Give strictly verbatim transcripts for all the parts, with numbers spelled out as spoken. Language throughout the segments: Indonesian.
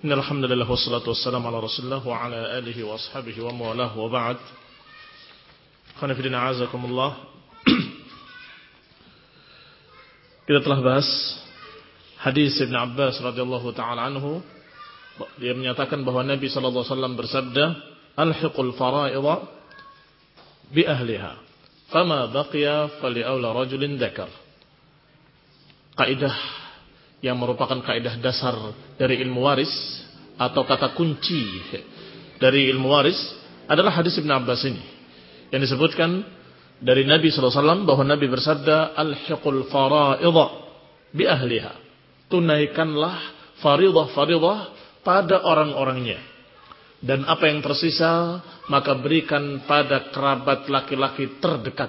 Innal hamdalillah wassalatu wassalamu ala Rasulillah wa ala alihi wa ashabihi wa mawalah wa ba'd. Khana fillah azakumullah. Kita telah bahas hadis Ibn Abbas radhiyallahu taala anhu. Dia menyatakan bahwa Nabi sallallahu alaihi wasallam bersabda, "Alhiqul fara'idha bi ahliha, fama baqiya fali aula rajulin dzakar." Kaidah yang merupakan kaidah dasar dari ilmu waris atau kata kunci dari ilmu waris adalah hadis Ibn Abbas ini yang disebutkan dari Nabi sallallahu alaihi wasallam bahwa Nabi bersabda, "Alhiqul fara'idha bi ahliha." Tunaikanlah faridah-faridah pada orang-orangnya. Dan apa yang tersisa maka berikan pada kerabat laki-laki terdekat.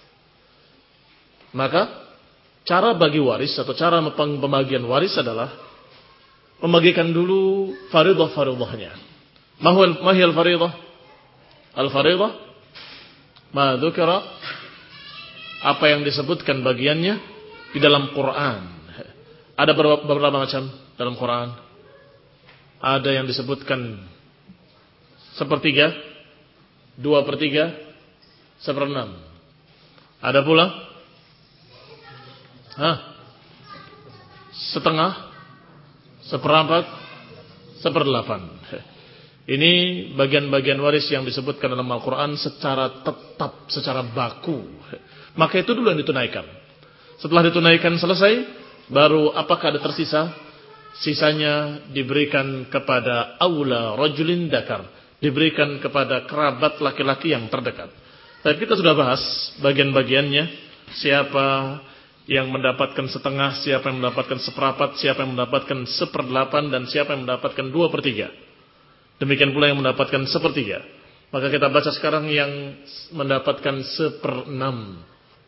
Maka cara bagi waris atau cara pembagian waris adalah membagikan dulu faridah-faridahnya. Mahiyal faridah? Al-faridah ma dzukira, apa yang disebutkan bagiannya di dalam Quran. Ada beberapa, beberapa macam dalam Quran. Ada yang disebutkan sepertiga, dua per tiga, seperenam. Ada pula hah, setengah, seperempat, seperdelapan. Ini bagian-bagian waris yang disebutkan dalam Al-Quran secara tetap, secara baku. Maka itu dulu yang ditunaikan. Setelah ditunaikan selesai, baru apakah ada tersisa? Sisanya diberikan kepada aula rajulin dakar, diberikan kepada kerabat laki-laki yang terdekat. Tapi kita sudah bahas bagian-bagiannya, siapa yang mendapatkan setengah, siapa yang mendapatkan seperapat, siapa yang mendapatkan seperdelapan, dan siapa yang mendapatkan dua per tiga. Demikian pula yang mendapatkan sepertiga. Maka kita baca sekarang yang mendapatkan seperenam.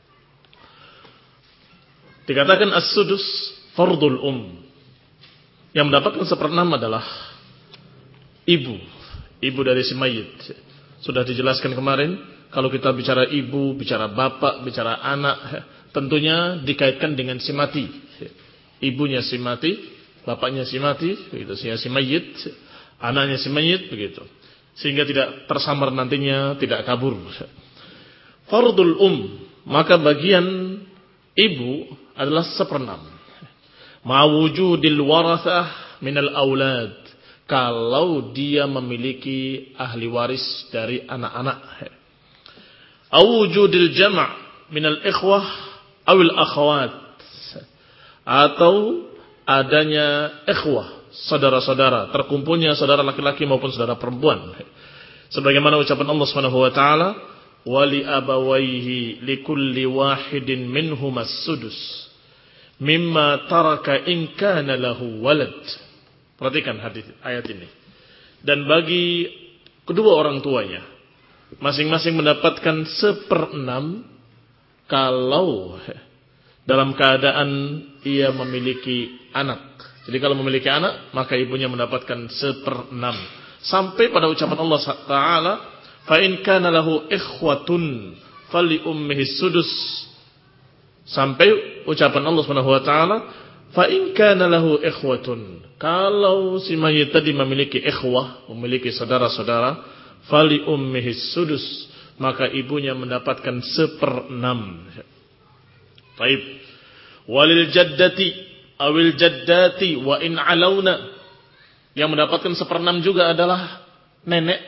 Dikatakan as-sudus fardul um. Yang mendapatkan seperenam adalah ibu, ibu dari si mayit. Sudah dijelaskan kemarin, kalau kita bicara ibu, bicara bapak, bicara anak, tentunya dikaitkan dengan si mati. Ibunya si mati, bapaknya si mati, begitu, si mayit, anaknya si mayit, begitu. Sehingga tidak tersamar nantinya, tidak kabur. Fardul um, maka bagian ibu adalah seperenam. Ma'wujudil warathah minal aulad, kalau dia memiliki ahli waris dari anak-anak. Awujudil jama' minal ikhwah awil akhwat, atau adanya ikhwah, saudara-saudara, terkumpulnya saudara laki-laki maupun saudara perempuan. Sebagaimana ucapan Allah Subhanahu wa taala, "Wa li abawayhi likulli wahidin minhumas sudus mimma taraka in kana lahu walad." Perhatikan hadis ayat ini. Dan bagi kedua orang tuanya masing-masing mendapatkan seperenam kalau dalam keadaan ia memiliki anak. Jadi kalau memiliki anak, maka ibunya mendapatkan seperenam. Sampai pada ucapan Allah Taala, "Fa in kana lahu ikhwatun fali ummihi sudus." Sampai ucapan Allah Subhanahu wa taala, "Fa in kana lahu ikhwatun." Kalau si mayit tadi memiliki ikhwah, memiliki saudara-saudara, fali ummihi sudus, maka ibunya mendapatkan seperenam. Baik. Walil jaddati awil jaddati wa in alauna, yang mendapatkan seperenam juga adalah nenek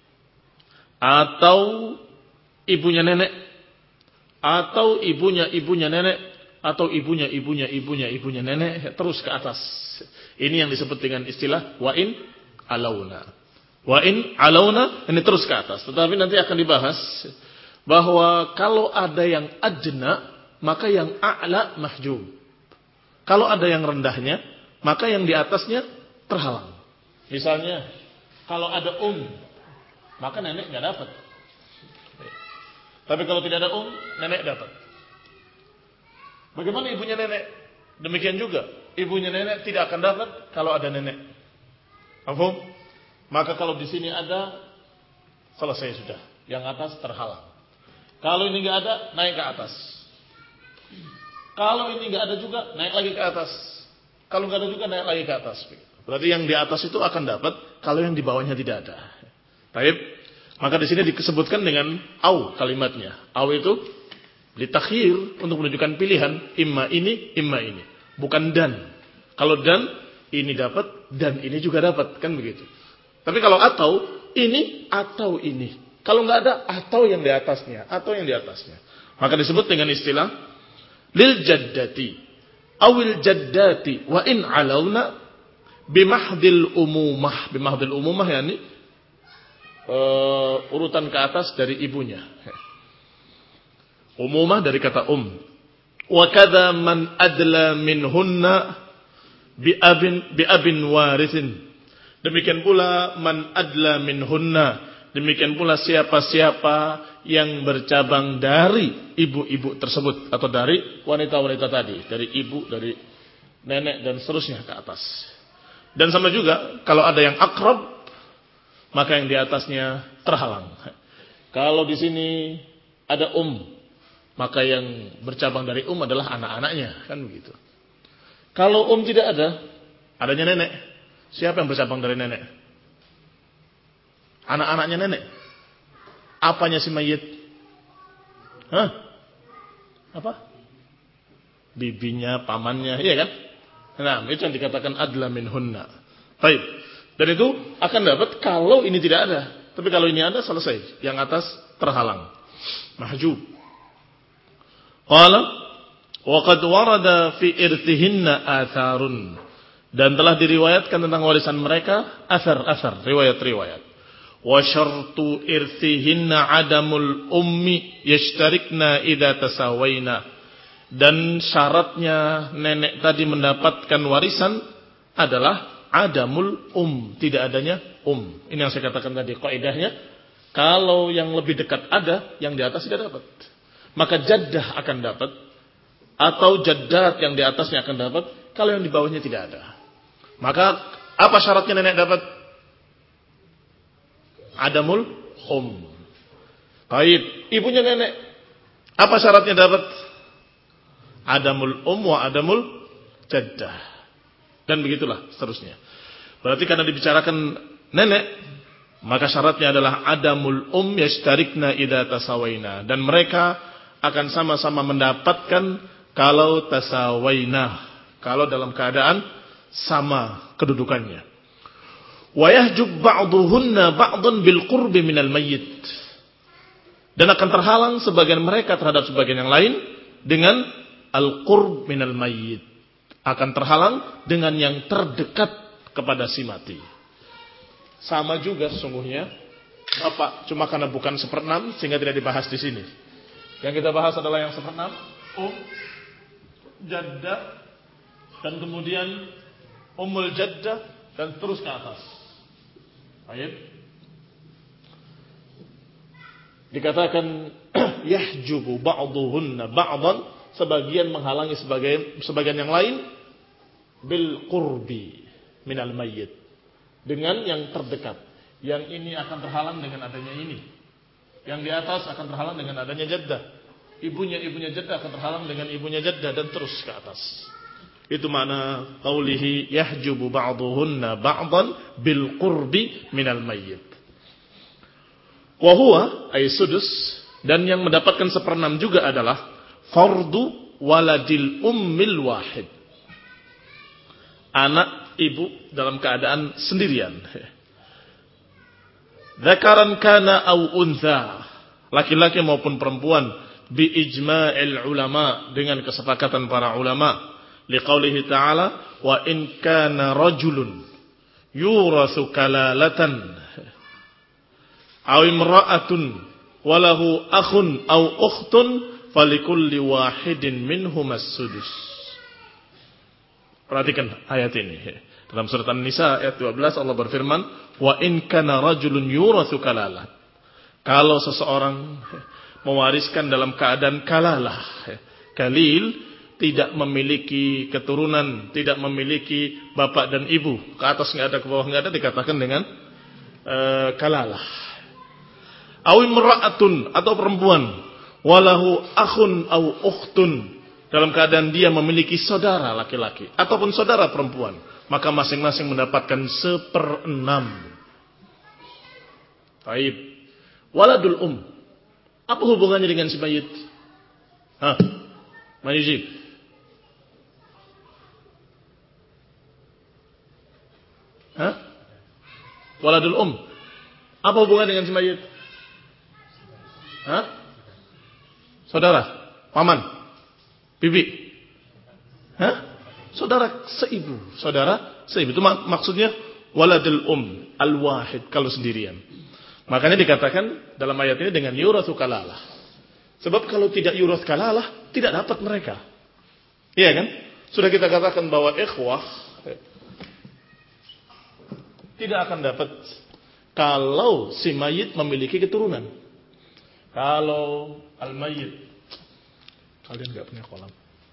atau ibunya nenek, atau ibunya ibunya nenek, atau ibunya ibunya ibunya ibunya nenek, terus ke atas. Ini yang disebut dengan istilah wa in alauna. Wa in alauna, ini terus ke atas. Tetapi nanti akan dibahas bahwa kalau ada yang adna, maka yang a'la mahjub. Kalau ada yang rendahnya, maka yang di atasnya terhalang. Misalnya kalau ada um, maka nenek nggak dapat. Tapi kalau tidak ada um, nenek dapat. Bagaimana ibunya nenek? Demikian juga, ibunya nenek tidak akan dapat kalau ada nenek. Paham? Maka kalau di sini ada, selesai sudah. Yang atas terhalang. Kalau ini nggak ada, naik ke atas. Kalau ini nggak ada juga, naik lagi ke atas. Kalau nggak ada juga, naik lagi ke atas. Berarti yang di atas itu akan dapat kalau yang di bawahnya tidak ada. Baik. Maka di sini disebutkan dengan au kalimatnya. Au itu litakhir, untuk menunjukkan pilihan, imma ini, imma ini. Bukan dan. Kalau dan, ini dapat, dan ini juga dapat. Kan begitu. Tapi kalau atau, ini atau ini. Kalau nggak ada, atau yang di atasnya. Atau yang di atasnya. Maka disebut dengan istilah lil jaddati. Awil jaddati. Wa in alawna bimahdil umumah. Bimahdil umumah ya ini. Uh, urutan ke atas dari ibunya. Umumah dari kata um. Wa kadza man adla minhunna bi abin bi abin warithin. Demikian pula man adla minhunna. Demikian pula siapa-siapa yang bercabang dari ibu-ibu tersebut atau dari wanita-wanita tadi, dari ibu, dari nenek dan seterusnya ke atas. Dan sama juga kalau ada yang akrab, maka yang di atasnya terhalang. Kalau di sini ada um, maka yang bercabang dari um adalah anak-anaknya, kan begitu. Kalau um tidak ada, adanya nenek. Siapa yang bercabang dari nenek? Anak-anaknya nenek. Apanya si mayit? Hah? Apa? Bibinya, pamannya, iya kan? Nah, itu yang dikatakan adla minhunna. Baik. Dan itu akan dapat kalau ini tidak ada. Tapi kalau ini ada, selesai. Yang atas terhalang. Mahjub. Qala wa qad warada fi irtihinna atharun. Dan telah diriwayatkan tentang warisan mereka asar-asar, riwayat-riwayat. Wa syartu irtihinna adamul ummi yashtarikna idza tasawaina. Dan syaratnya nenek tadi mendapatkan warisan adalah adamul um, tidak adanya um. Ini yang saya katakan tadi kaidahnya, kalau yang lebih dekat ada, yang di atas tidak dapat. Maka jaddah akan dapat, atau jaddat yang di atasnya akan dapat kalau yang di bawahnya tidak ada. Maka apa syaratnya nenek dapat? Adamul um. Baik, ibunya nenek, apa syaratnya dapat? Adamul um wa adamul jaddah. Dan begitulah seterusnya. Berarti karena dibicarakan nenek, maka syaratnya adalah adamul um yashtarikna idza tasawaina. Dan mereka akan sama-sama mendapatkan kalau tasawaina, kalau dalam keadaan sama kedudukannya. Wa yahjub ba'dhuhunna ba'dhan bil qurbi minal mayyit. Dan akan terhalang sebagian mereka terhadap sebagian yang lain dengan al-qurb minal mayyit. Akan terhalang dengan yang terdekat kepada si mati. Sama juga sesungguhnya, Bapak, cuma karena bukan seperenam sehingga tidak dibahas di sini. Yang kita bahas adalah yang seperenam, um, jaddah, dan kemudian umul jaddah, dan terus ke atas. Baik. Dikatakan yahjubu ba'dhuhunna ba'dhan, sebagian menghalangi sebagian sebagian yang lain bil qurbi minal mayyit, dengan yang terdekat. Yang ini akan terhalang dengan adanya ini. Yang di atas akan terhalang dengan adanya jaddah. Ibunya ibunya jaddah akan terhalang dengan ibunya jaddah, dan terus ke atas. Itu makna qaulihi yahjubu ba'dhuhunna ba'dhan bil qurbi minal mayyit. Wa huwa ay sudus, dan yang mendapatkan seperenam juga adalah fardu waladil ummil wahid. Anak ibu dalam keadaan sendirian. Dzakaran kana au untha, laki-laki maupun perempuan, bi ijma'il ulama, dengan kesepakatan para ulama. Liqaulihi ta'ala wa in kana rajulun yurathu kalalatan aw imra'atun walahu akhun aw ukhtun falikulli wahidin minhum as-sudus. Perhatikan ayat ini. Dalam surat An-Nisa ayat dua belas Allah berfirman, wa in kana rajulun yurathu kalalah. Kalau seseorang mewariskan dalam keadaan kalalah, kalil, tidak memiliki keturunan, tidak memiliki bapak dan ibu, ke atas enggak ada, ke bawah enggak ada, dikatakan dengan uh, kalalah. Aw imra'atun, atau perempuan, walahu akhun aw ukhtun, dalam keadaan dia memiliki saudara laki-laki ataupun saudara perempuan, maka masing-masing mendapatkan seperenam. Baik. Waladul um. Apa hubungannya dengan si mayit? Hah? Mayit. Hah? Waladul um. Apa hubungan dengan si mayit? Hah? Saudara, paman, bibi. Hah? Saudara seibu, saudara seibu. Itu mak- maksudnya waladul um al-wahid kalau sendirian. Makanya dikatakan dalam ayat ini dengan yurathu kalalah. Sebab kalau tidak yurat kalalah, tidak dapat mereka. Iya kan? Sudah kita katakan bahwa ikhwah tidak akan dapat kalau si mayit memiliki keturunan. Kalau al-mayit, kalian nggak punya kolam.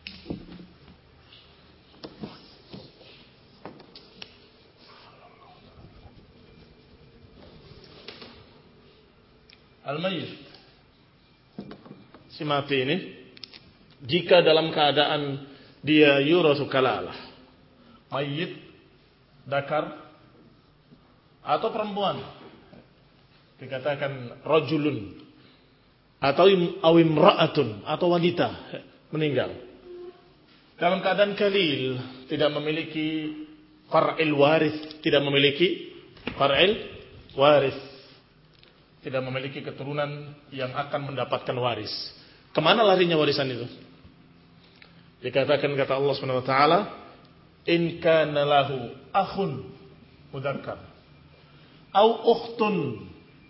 Al-mayit, si mati ini, jika dalam keadaan dia yurathu kalalah, mayit, dakar, atau perempuan, dikatakan rajulun, atau awimra'atun, atau wanita meninggal dalam keadaan kalil, tidak memiliki far'il waris, tidak memiliki far'il waris, tidak memiliki keturunan yang akan mendapatkan waris. Kemana larinya warisan itu? Dikatakan kata Allah Subhanahu wa taala, in kana lahu akhun mudzakkar au ukhtun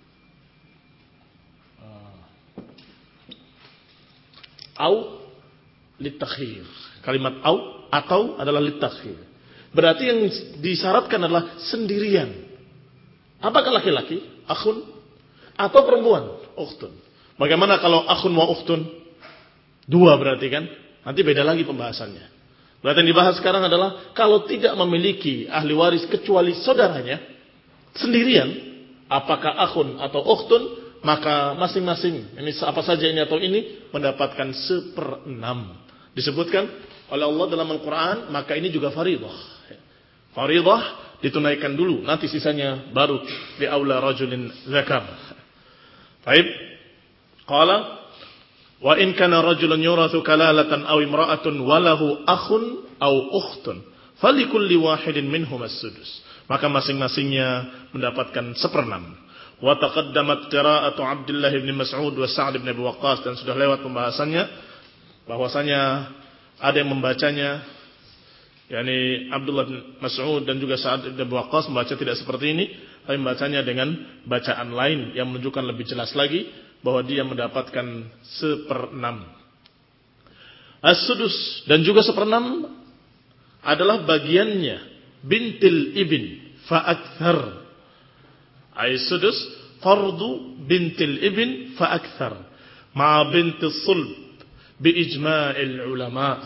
au litakhir. Kalimat au atau adalah litakhir. Berarti yang disyaratkan adalah sendirian. Apakah laki-laki, akhun, atau perempuan, ukhtun? Bagaimana kalau akhun wa ukhtun? Dua berarti kan? Nanti beda lagi pembahasannya. Berarti yang dibahas sekarang adalah kalau tidak memiliki ahli waris kecuali saudaranya sendirian, apakah akhun atau ukhtun, maka masing-masing, ini apa saja ini atau ini, mendapatkan seperenam. Disebutkan oleh Allah dalam Al-Quran, maka ini juga faridah. Faridah ditunaikan dulu, nanti sisanya baru di aula rajulin zakar. Baik. Qala wa in kana rajulun yurathu kalalatan aw imra'atun walahu akhun aw ukhtun falikulli wahidin minhum as-sudus. Maka masing-masingnya mendapatkan seperenam. Wa taqaddamat qira'atu Abdullah bin Mas'ud wa Sa'd bin Abi Waqqas, dan sudah lewat pembahasannya bahwasanya ada yang membacanya, yakni Abdullah bin Mas'ud dan juga Sa'd bin Abi Waqqas membaca tidak seperti ini, tapi membacanya dengan bacaan lain yang menunjukkan lebih jelas lagi bahwa dia mendapatkan seperenam. As-sudus dan juga seperenam adalah bagiannya bintil ibn fa akthar. As-sudus fardu bintil ibn fa akthar ma bintis sulb bi ijma'il ulama.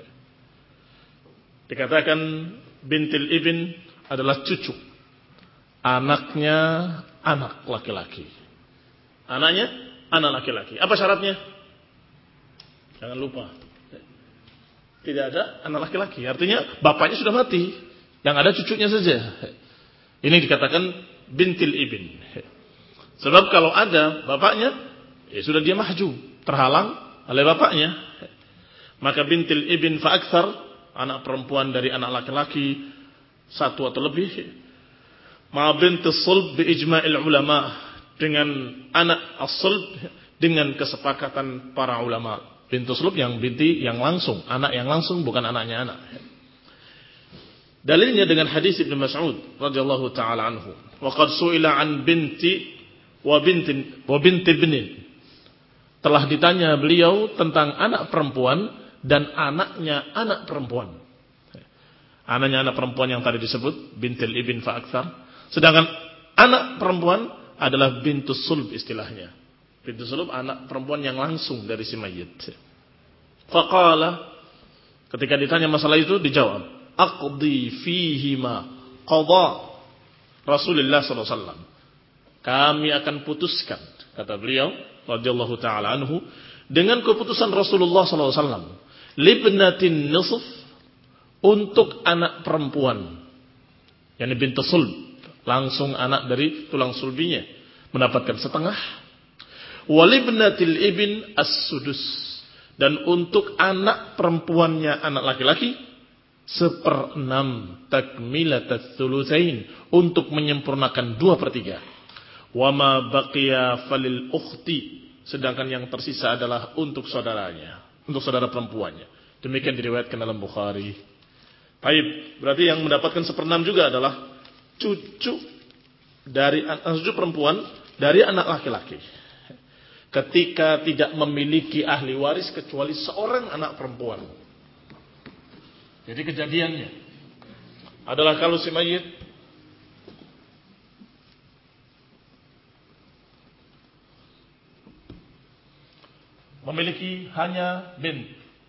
Dikatakan bintil ibn adalah cucu, anaknya anak laki-laki. Anaknya anak laki-laki. Apa syaratnya? Jangan lupa, tidak ada anak laki-laki. Artinya bapaknya sudah mati, yang ada cucunya saja. Ini dikatakan bintil ibn. Sebab kalau ada bapaknya, ya sudah dia mahjub, terhalang oleh bapaknya. Maka bintil ibn fa akthar, anak perempuan dari anak laki-laki satu atau lebih. Ma bintis sulb bi ijma'il ulama, dengan anak as-sulb dengan kesepakatan para ulama. Bintus sulb yang binti yang langsung, anak yang langsung, bukan anaknya anak. Dalilnya dengan hadis Ibnu Mas'ud radhiyallahu taala anhu, wa qad su'ila an binti wa bintin wa binti ibnin. Telah ditanya beliau tentang anak perempuan dan anaknya anak perempuan. Anaknya anak perempuan yang tadi disebut bintil ibn fa aktsar, sedangkan anak perempuan adalah bintus sulb istilahnya. Bintus sulb anak perempuan yang langsung dari si mayit. Faqala, ketika ditanya masalah itu dijawab, aqdi fihima qada Rasulullah sallallahu alaihi wasallam. Kami akan putuskan, kata beliau radhiyallahu taala anhu, dengan keputusan Rasulullah sallallahu alaihi wasallam, libnatin nisf, untuk anak perempuan yakni bintu sulb, langsung anak dari tulang sulbinya, mendapatkan setengah. Walibnatil ibn as-sudus, dan untuk anak perempuannya anak laki-laki seperenam takmilatat tsulusain, untuk menyempurnakan dua per tiga. Wama baqiya falil ukhti, sedangkan yang tersisa adalah untuk saudaranya, untuk saudara perempuannya. Demikian diriwayatkan dalam Bukhari. Baik, berarti yang mendapatkan seperenam juga adalah cucu dari cucu perempuan dari anak laki-laki. Ketika tidak memiliki ahli waris kecuali seorang anak perempuan. Jadi kejadiannya adalah kalau si mayit memiliki hanya bint,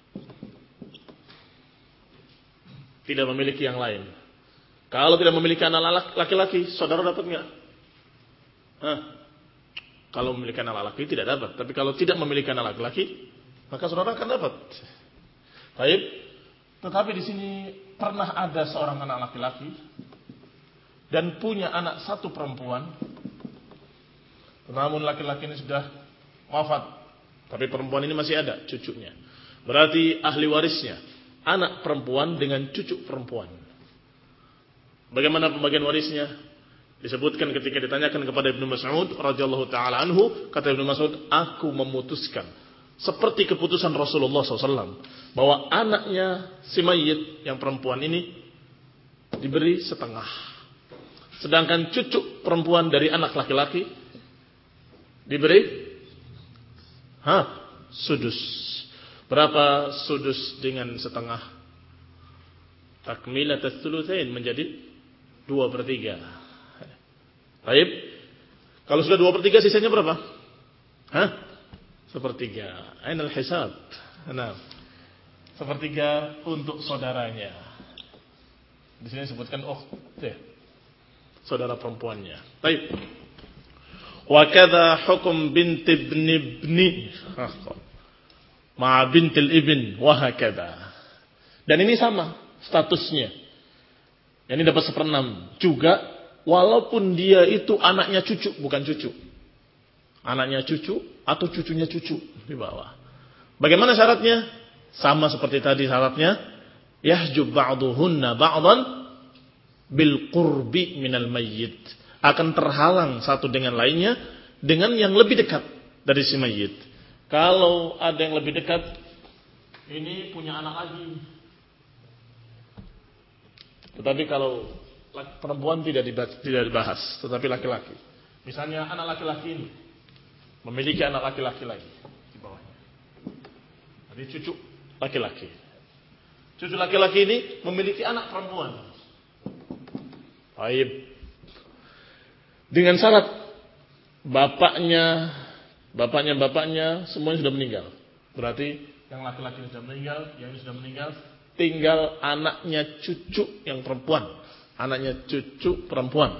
tidak memiliki yang lain. Kalau tidak memiliki anak laki-laki, saudara dapat enggak? Hah? Kalau memiliki anak laki-laki tidak dapat. Tapi kalau tidak memiliki anak laki-laki, maka saudara akan dapat. Baik. Tetapi di sini pernah ada seorang anak laki-laki dan punya anak satu perempuan. Namun laki-laki ini sudah wafat, tapi perempuan ini masih ada cucunya. Berarti ahli warisnya anak perempuan dengan cucu perempuan. Bagaimana pembagian warisnya? Disebutkan ketika ditanyakan kepada Ibnu Mas'ud radhiyallahu taala anhu, kata Ibnu Mas'ud, aku memutuskan seperti keputusan Rasulullah shallallahu alaihi wasallam bahwa anaknya si mayit yang perempuan ini diberi setengah, sedangkan cucu perempuan dari anak laki-laki diberi ha sudus. Berapa sudus dengan setengah? Takmilatus tsulusain, menjadi dua per tiga. Baik. Kalau sudah dua per tiga, sisanya berapa? Hah? Sepertiga. Ainal hisab. Nah, sepertiga untuk saudaranya. Di sini disebutkan oh, ya, saudara perempuannya. Baik. Wa kadza hukum bint ibn ibni ma bintil ibn wa hakadha. Dan ini sama statusnya. Ini dapat seperenam juga. Walaupun dia itu anaknya cucu, bukan cucu. Anaknya cucu atau cucunya cucu di bawah. Bagaimana syaratnya? Sama seperti tadi syaratnya. Yahjub ba'duhunna ba'dan bil qurbi minal mayyit. Akan terhalang satu dengan lainnya dengan yang lebih dekat dari si mayyit. Kalau ada yang lebih dekat, ini punya anak lagi. Tetapi kalau perempuan tidak dibahas, tidak dibahas, tetapi laki-laki. Misalnya anak laki-laki ini memiliki anak laki-laki lagi di bawahnya. Jadi cucu laki-laki. Cucu laki-laki ini memiliki anak perempuan. Baik. Dengan syarat bapaknya, bapaknya, bapaknya semuanya sudah meninggal. Berarti yang laki-laki sudah meninggal, yang ini sudah meninggal, tinggal anaknya cucu yang perempuan. Anaknya cucu perempuan,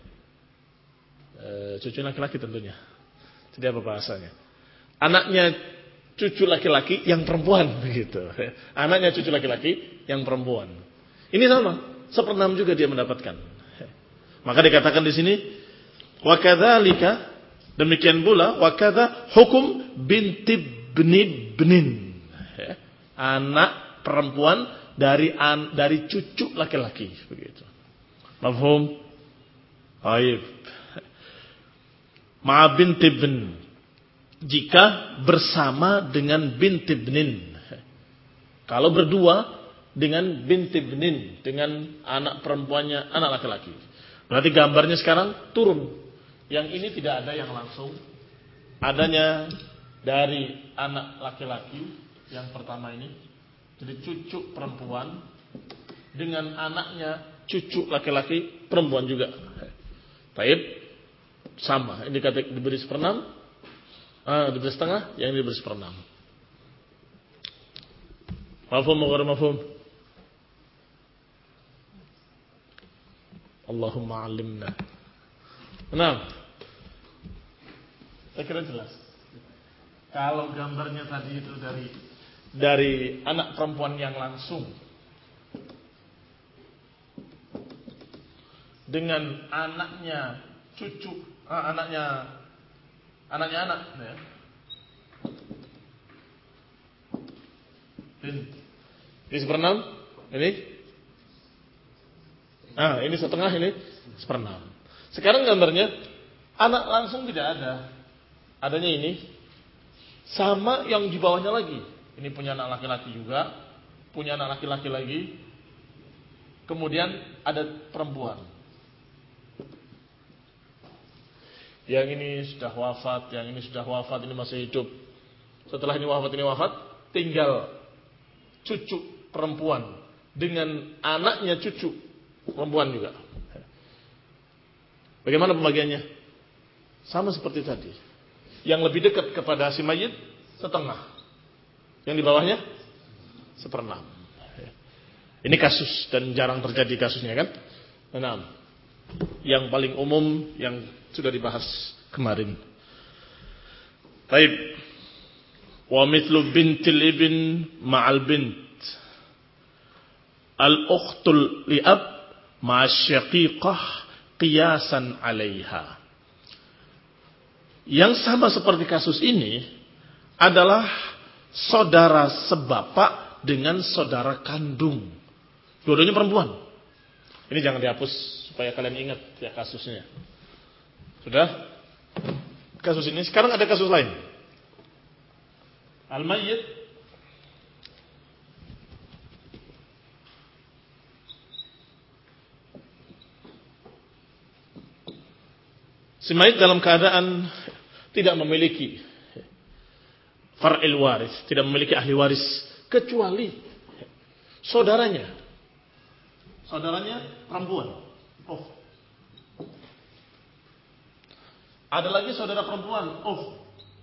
e, cucu laki-laki tentunya. Jadi apa bahasanya? Anaknya cucu laki-laki yang perempuan, begitu. Anaknya cucu laki-laki yang perempuan. Ini sama, seperenam juga dia mendapatkan. Maka dikatakan di sini, wa kadzalika, demikian pula wa kadza hukum binti ibni ibnin. Anak perempuan dari an, dari cucu laki-laki, begitu. Mafhum? Baik. Ma binti ibn, jika bersama dengan binti ibnin. Kalau berdua dengan binti ibnin, dengan anak perempuannya, anak laki-laki. Berarti gambarnya sekarang turun. Yang ini tidak ada yang langsung. Adanya dari anak laki-laki yang pertama ini. Jadi cucu perempuan dengan anaknya cucu laki-laki perempuan juga. Baik, sama. Ini dikata diberi seperenam, ah, diberi setengah, yang ini diberi seperenam. Mafhum atau mafhum? Allahumma alimna. Nah, saya kira jelas. Kalau gambarnya tadi itu dari dari anak perempuan yang langsung, dengan anaknya cucu, ah, anaknya anaknya anak ya. Ini seperenam, ini ah ini setengah, ini seperenam. Sekarang gambarnya anak langsung tidak ada, adanya ini sama yang di bawahnya lagi. Ini punya anak laki-laki juga, punya anak laki-laki lagi. Kemudian ada perempuan. Yang ini sudah wafat, yang ini sudah wafat, ini masih hidup. Setelah ini wafat, ini wafat, tinggal cucu perempuan dengan anaknya cucu perempuan juga. Bagaimana pembagiannya? Sama seperti tadi. Yang lebih dekat kepada si mayit setengah. Yang di bawahnya seperenam. Ini kasus dan jarang terjadi kasusnya kan? Enam. Yang paling umum yang sudah dibahas kemarin. Baik. Wa mithlu bintil ibn ma'al bint. Al-ukhtul li'ab ma'asyaqiqah qiyasan 'alaiha. Yang sama seperti kasus ini adalah saudara sebapak dengan saudara kandung. Dua-duanya perempuan. Ini jangan dihapus supaya kalian ingat ya kasusnya. Sudah? Kasus ini. Sekarang ada kasus lain. Al-mayyit si mayit dalam keadaan tidak memiliki far'il waris, tidak memiliki ahli waris kecuali saudaranya. Saudaranya perempuan. Oh. Ada lagi saudara perempuan. Oh.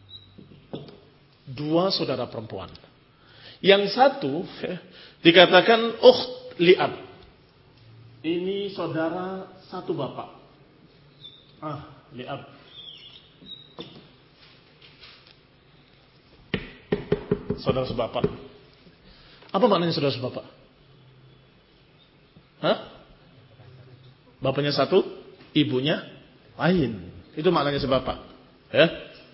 Dua saudara perempuan. Yang satu dikatakan ukht li'ab. Ini saudara satu bapak. Ah, li'ab. Saudara sebapak. Apa maknanya saudara sebapak? Hah? Bapaknya satu, ibunya lain. Itu maknanya sebapak. Ya.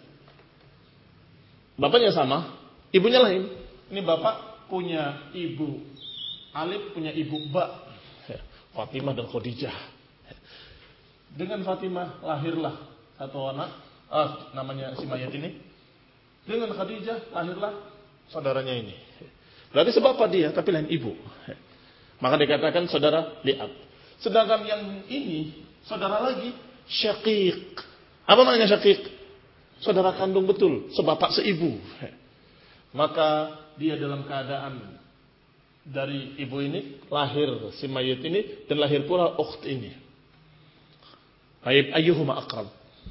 Bapaknya sama, ibunya lain. Ini bapak punya ibu Alif, punya ibu Ba. Fatimah dan Khadijah. Dengan Fatimah lahirlah satu anak, ah, namanya si mayat ini. Dengan Khadijah lahirlah saudaranya ini. Berarti sebapak dia, tapi lain ibu. Maka dikatakan saudara li'ab. Sedangkan yang ini saudara lagi syaqiq. Apa maknanya syaqiq? Saudara kandung betul, sebapak seibu. Maka dia dalam keadaan dari ibu ini lahir si mayit ini dan lahir pula ukht ini. Baik, ayyuhuma aqrab?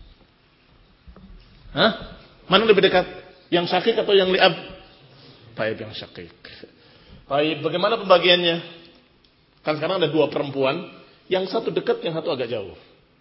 Hah? Mana lebih dekat? Yang syaqiq atau yang li'ab? Baik, yang syaqiq. Baik, bagaimana pembagiannya? Kan sekarang ada dua perempuan, yang satu dekat, yang satu agak jauh.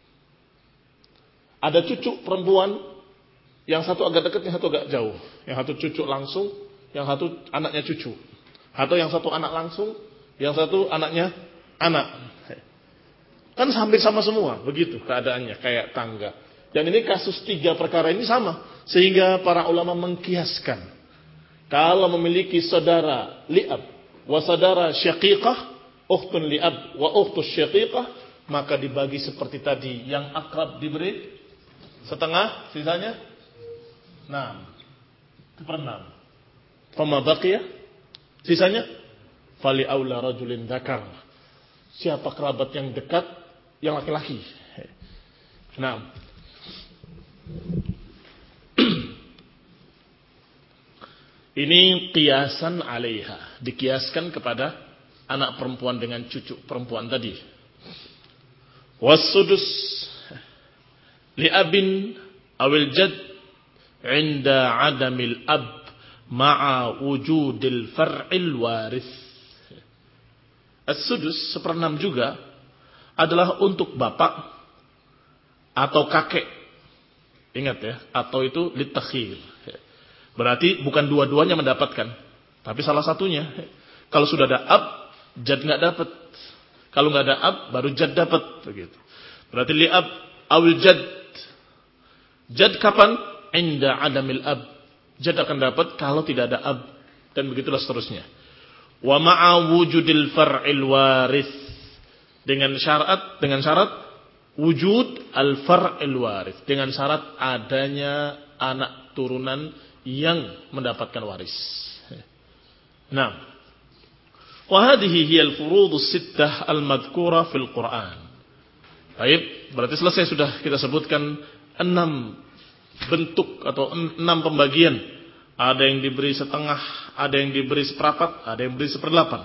Ada cucu perempuan, yang satu agak dekat, yang satu agak jauh. Yang satu cucu langsung, yang satu anaknya cucu. Atau yang satu anak langsung, yang satu anaknya anak. Kan hampir sama semua, begitu keadaannya, kayak tangga. Dan ini kasus tiga perkara ini sama. Sehingga para ulama mengkiaskan. Kalau memiliki saudara li'ab, wa saudara syaqiqah, ukhtun li'ab wa ukhtus syaqiqah, maka dibagi seperti tadi. Yang akrab diberi setengah, sisanya enam. Seperenam. Fama baqiya, sisanya fali aula rajulin dzakar. Siapa kerabat yang dekat, yang laki-laki. Nah. Ini qiyasan 'alaiha, dikiaskan kepada anak perempuan dengan cucu perempuan tadi. Was-sudus li abin awil jad 'inda 'adamil ab ma'a wujudil far'il waris. As-sudus seperenam juga adalah untuk bapak atau kakek. Ingat ya, atau itu litakhir. Berarti bukan dua-duanya mendapatkan, tapi salah satunya. Kalau sudah ada ab, jad nggak dapat. Kalau nggak ada ab, baru jad dapat, begitu. Berarti li'ab awil jad. Jad kapan? Inda adamil ab. Jad akan dapat kalau tidak ada ab. Dan begitulah seterusnya. Wa ma'a wujudil far'il waris. Dengan syarat, dengan syarat wujud al-far'il waris. Dengan syarat adanya anak turunan yang mendapatkan waris. Nah, wa hadhihi hiya al-furudus sittah al-madhkura fil Qur'an. Baik, berarti selesai sudah kita sebutkan enam bentuk atau enam pembagian. Ada yang diberi setengah, ada yang diberi seperempat, ada yang diberi seperdelapan.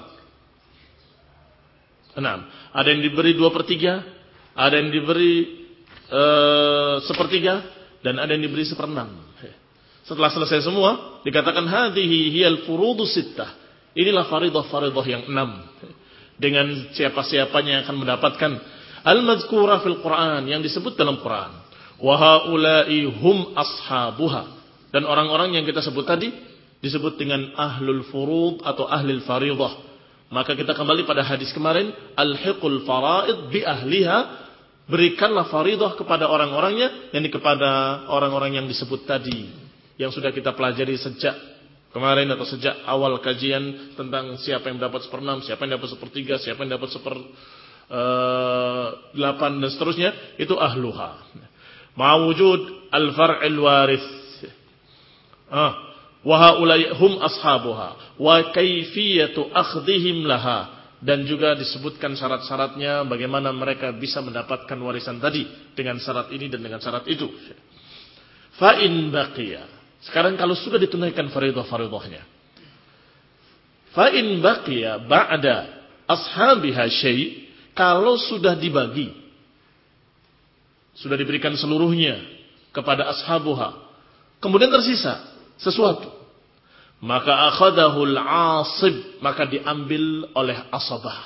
Enam. Ada yang diberi dua per tiga, ada yang diberi uh, sepertiga, dan ada yang diberi seperenam. Setelah selesai semua, dikatakan hadhihi hiyal furudus sittah. Inilah faridah-faridah yang enam. Dengan siapa-siapanya yang akan mendapatkan al-madhkura fil Qur'an, yang disebut dalam Qur'an. Wa haula'i hum ashabuha. Dan orang-orang yang kita sebut tadi disebut dengan ahlul furud atau ahlul faridah. Maka kita kembali pada hadis kemarin, alhiqul faraid bi ahliha, berikanlah faridah kepada orang-orangnya, yakni kepada orang-orang yang disebut tadi, yang sudah kita pelajari sejak kemarin atau sejak awal kajian tentang siapa yang dapat seperenam, siapa yang dapat sepertiga, siapa yang dapat seper uh, delapan dan seterusnya, itu ahluha. Ma'wujud al-far'il waris. Ah, wa haula'i hum ashabuha wa kaifiyatu akhdhihim laha, dan juga disebutkan syarat-syaratnya bagaimana mereka bisa mendapatkan warisan tadi dengan syarat ini dan dengan syarat itu. Fa in baqiya, sekarang kalau sudah ditunaikan faridah-faridahnya, fa in baqiya ba'da ashabiha syai', kalau sudah dibagi, sudah diberikan seluruhnya kepada ashabuha, kemudian tersisa sesuatu, maka akhadahul asib, maka diambil oleh asabah.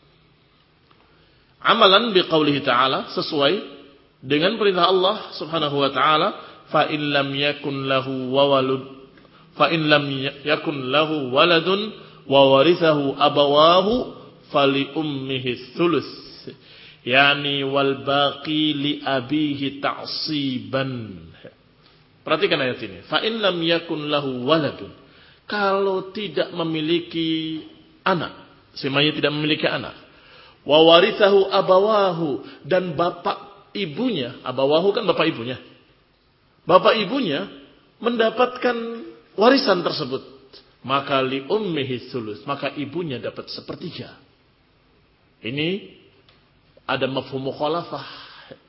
Amalan biqaulihi ta'ala, sesuai dengan perintah Allah subhanahu wa ta'ala, fa in lam yakun lahu walad fa in lam yakun lahu waladun wa warithahu abawahu fali ummihi thuluth, yani wal baqi li abihi ta'siban. Perhatikan ayat ini. Fa in lam yakun lahu waladun, kalau tidak memiliki anak, si mayit tidak memiliki anak, wa warithahu abawahu, dan bapak ibunya, abawahu kan bapak ibunya, bapak ibunya mendapatkan warisan tersebut, maka li ummihi thuluth, maka ibunya dapat sepertiga. Ini ada mafhum mukhalafah.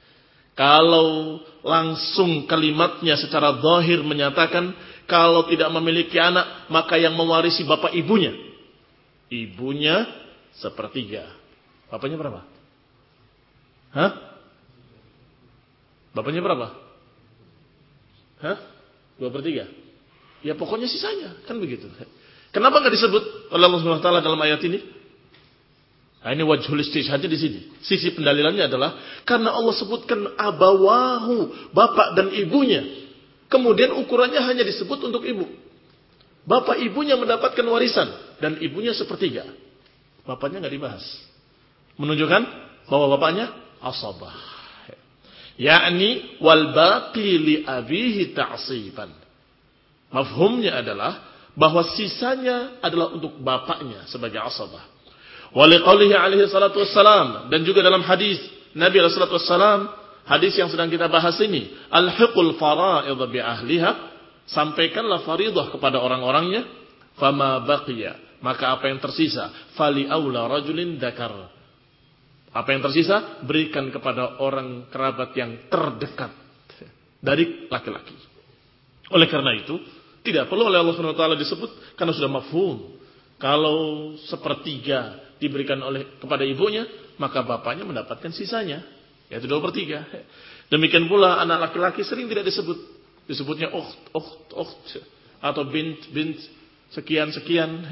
Kalau langsung kalimatnya secara zahir menyatakan kalau tidak memiliki anak, maka yang mewarisi bapak ibunya, ibunya sepertiga. Bapaknya berapa? Hah? Bapaknya berapa? Hah? Dua per tiga? Ya pokoknya sisanya, kan begitu. Kenapa nggak disebut oleh Allah Subhanahu wa taala dalam ayat ini? Nah, ini wajhul istishhad di sini. Sisi pendalilannya adalah karena Allah sebutkan abawahu, bapak dan ibunya. Kemudian ukurannya hanya disebut untuk ibu. Bapak ibunya mendapatkan warisan dan ibunya sepertiga. Bapaknya nggak dibahas. Menunjukkan bahwa bapaknya asabah. Yakni wal baqi li abihi ta'siban. Mafhumnya adalah bahwa sisanya adalah untuk bapaknya sebagai asabah. Waliqaulihi alaihi salatu wassalam, dan juga dalam hadis Nabi alaihi salatu wassalam, hadis yang sedang kita bahas ini, alhiqul fara'id bi ahliha, sampaikanlah faridah kepada orang-orangnya, fama baqiya, maka apa yang tersisa, fali aula rajulin dzakar, apa yang tersisa berikan kepada orang kerabat yang terdekat dari laki-laki. Oleh karena itu tidak perlu oleh Allah Subhanahu wa taala disebut, karena sudah mafhum. Kalau sepertiga diberikan oleh kepada ibunya, maka bapaknya mendapatkan sisanya, yaitu dua per tiga. Demikian pula anak laki-laki sering tidak disebut, disebutnya ukht, ukht, ukht, atau bint, bint, sekian, sekian.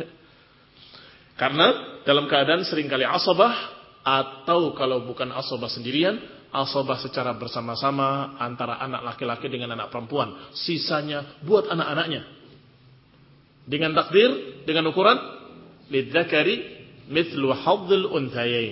Karena dalam keadaan seringkali asabah, atau kalau bukan asabah sendirian, asabah secara bersama-sama antara anak laki-laki dengan anak perempuan. Sisanya buat anak-anaknya. Dengan takdir, dengan ukuran lidzakari mithlu hadzil unthayain,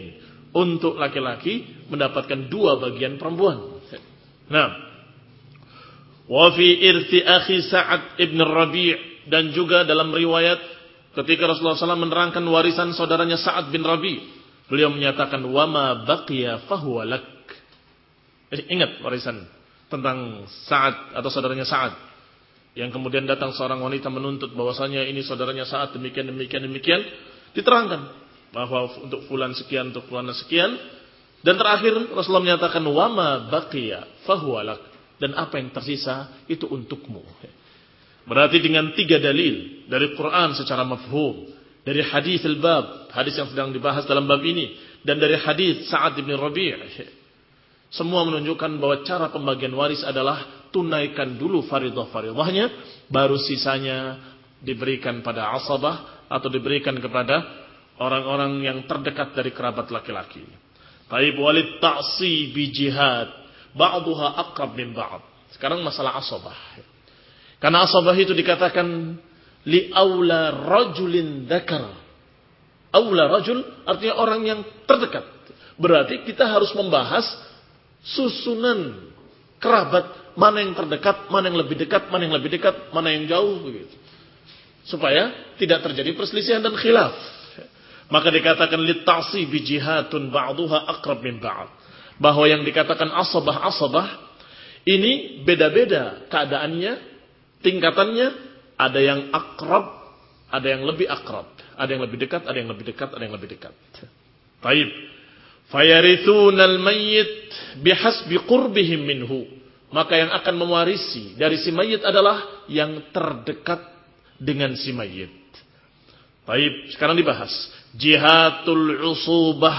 untuk laki-laki mendapatkan dua bagian perempuan. Nah, wa fi irthi akhi Sa'ad ibn Rabi' dan juga dalam riwayat ketika Rasulullah shallallahu alaihi wasallam menerangkan warisan saudaranya Sa'ad bin Rabi', beliau menyatakan wa ma baqiya fahuwa lak. Eh, ingat warisan tentang Sa'ad atau saudaranya Sa'ad yang kemudian datang seorang wanita menuntut bahwasanya ini saudaranya Sa'ad demikian demikian demikian, diterangkan bahwa untuk fulan sekian, untuk fulan sekian, dan terakhir Rasulullah menyatakan wa ma baqiya fahuwa lak, dan apa yang tersisa itu untukmu. Berarti dengan tiga dalil dari Quran secara mafhum, dari hadis al-bab, hadis yang sedang dibahas dalam bab ini, dan dari hadis Sa'ad bin Rabi', semua menunjukkan bahwa cara pembagian waris adalah tunaikan dulu faridah-faridahnya, baru sisanya diberikan pada asabah atau diberikan kepada orang-orang yang terdekat dari kerabat laki-laki. Taib walid ta'si bi jihad ba'daha aqrab min ba'd. Sekarang masalah asabah. Karena asabah itu dikatakan li aula rajulin dzakar. Aula rajul artinya orang yang terdekat. Berarti kita harus membahas susunan kerabat, mana yang terdekat, mana yang lebih dekat, mana yang lebih dekat, mana yang jauh begitu. Supaya tidak terjadi perselisihan dan khilaf. Maka dikatakan li ta'si bi jihatun ba'daha aqrab min ba'd. Bahwa yang dikatakan asabah-asabah ini beda-beda keadaannya, tingkatannya, ada yang akrab, ada yang lebih akrab, ada yang lebih dekat, ada yang lebih dekat, ada yang lebih dekat. Baik. Fayarithunal mayyit bihasbi qurbihim minhu. Maka yang akan mewarisi dari si mayit adalah yang terdekat dengan si mayit. Baik, sekarang dibahas jihatul usubah,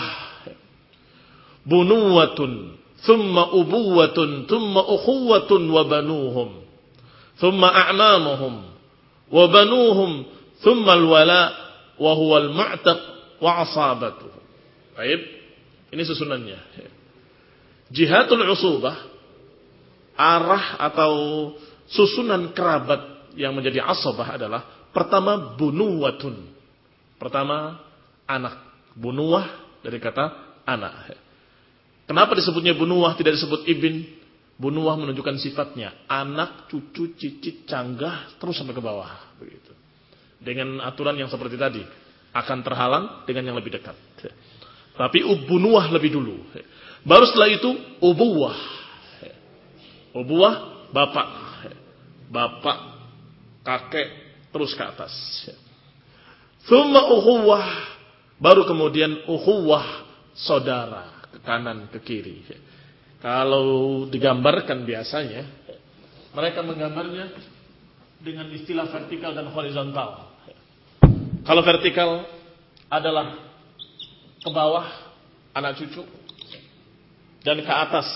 bunuwatun, thumma ubuwatun, thumma ukhuwatun wa banuhum, thumma a'mamuhum wa banuhum, thumma alwala wa huwa al-mu'taq wa asabatuh. Baik, ini susunannya. Jihatul usubah, arah atau susunan kerabat yang menjadi asabah adalah pertama bunuwatun. Pertama anak. Bunuwah dari kata anak. Kenapa disebutnya bunuwah tidak disebut ibn? Bunuwah menunjukkan sifatnya anak, cucu, cicit, canggah terus sampai ke bawah begitu. Dengan aturan yang seperti tadi, akan terhalang dengan yang lebih dekat. Tapi bunuwah lebih dulu. Baru setelah itu ubuwah. Ubuwah bapak. Bapak, kakek terus ke atas. Thumma ukhuwah, baru kemudian ukhuwah saudara, ke kanan ke kiri. Kalau digambarkan biasanya mereka menggambarnya dengan istilah vertikal dan horizontal. Kalau vertikal adalah ke bawah anak cucu dan ke atas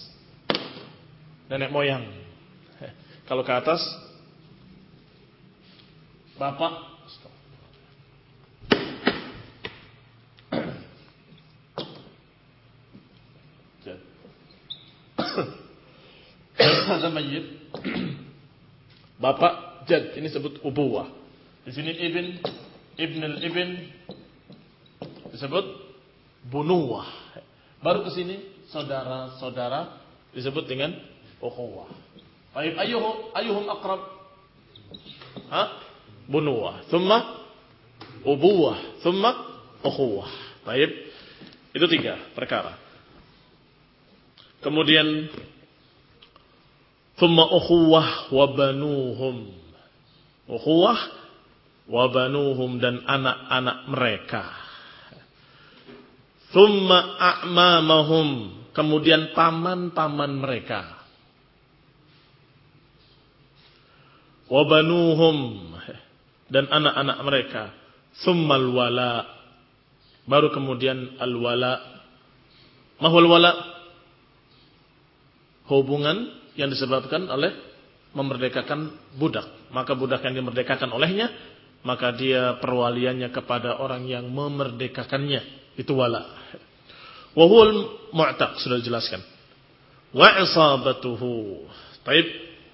nenek moyang. Kalau ke atas bapak ada mayit, bapak jad, ini disebut ubuwah. Di sini ibn, ibn al-ibn disebut bunuwah. Baru ke sini saudara-saudara disebut dengan ukhuwah. Baik, ayuhum ayuhum aqrab? Ha? Bunuwah, thumma ubuwah, thumma ukhuwah. Baik. Itu tiga perkara. Kemudian thumma ukhuwah wa banuhum. Ukhuwah wa banuhum, dan anak-anak mereka. Thumma a'mamahum, kemudian paman-paman mereka. Wa banuhum, dan anak-anak mereka. Thumma al-wala, baru kemudian al-wala. Mahwal wala, hubungan yang disebabkan oleh memerdekakan budak. Maka budak yang dimerdekakan olehnya, maka dia perwaliannya kepada orang yang memerdekakannya. Itu wala. Wa huwal mu'taq, sudah dijelaskan. Wa isabatuhu. Baik.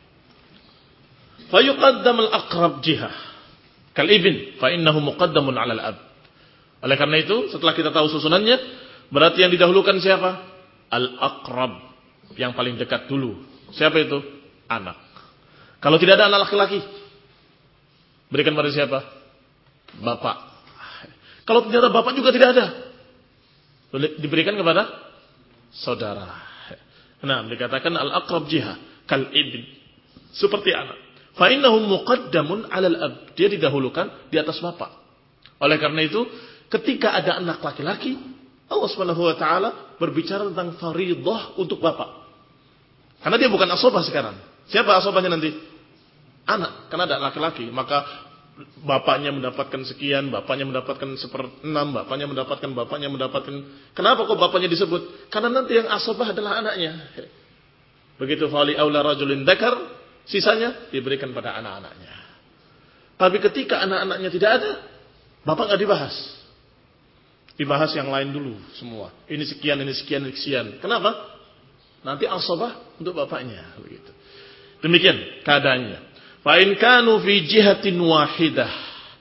Fa yuqaddam al-aqrab jihah kal ibn fa innahu muqaddamun 'ala al-ab. Oleh karena itu, setelah kita tahu susunannya, Berarti yang didahulukan siapa? Al-aqrab, yang paling dekat dulu. Siapa itu? Anak. Kalau tidak ada anak laki-laki, berikan pada siapa? Bapak. Kalau ternyata bapak juga tidak ada, diberikan kepada saudara. Nah, dikatakan al-aqrab jiha kal ibn, seperti anak. Fa innahu muqaddamun 'alal ab, dia didahulukan di atas bapak. Oleh karena itu, ketika ada anak laki-laki, Allah Subhanahu wa taala berbicara tentang fariidhah untuk bapak. Karena dia bukan asobah sekarang. Siapa asobahnya nanti? Anak. Karena ada laki-laki, maka bapaknya mendapatkan sekian, bapaknya mendapatkan seperenam, bapaknya mendapatkan, bapaknya mendapatkan. Kenapa kok bapaknya disebut? Karena nanti yang asobah adalah anaknya. Begitu fali aula rajulin dzakar, sisanya diberikan pada anak-anaknya. Tapi ketika anak-anaknya tidak ada, bapak nggak dibahas. Dibahas yang lain dulu semua. Ini sekian, ini sekian, ini sekian. Kenapa? Nanti asobah untuk bapaknya. Begitu. Demikian keadaannya. Fa in kanu fi jihatin wahidah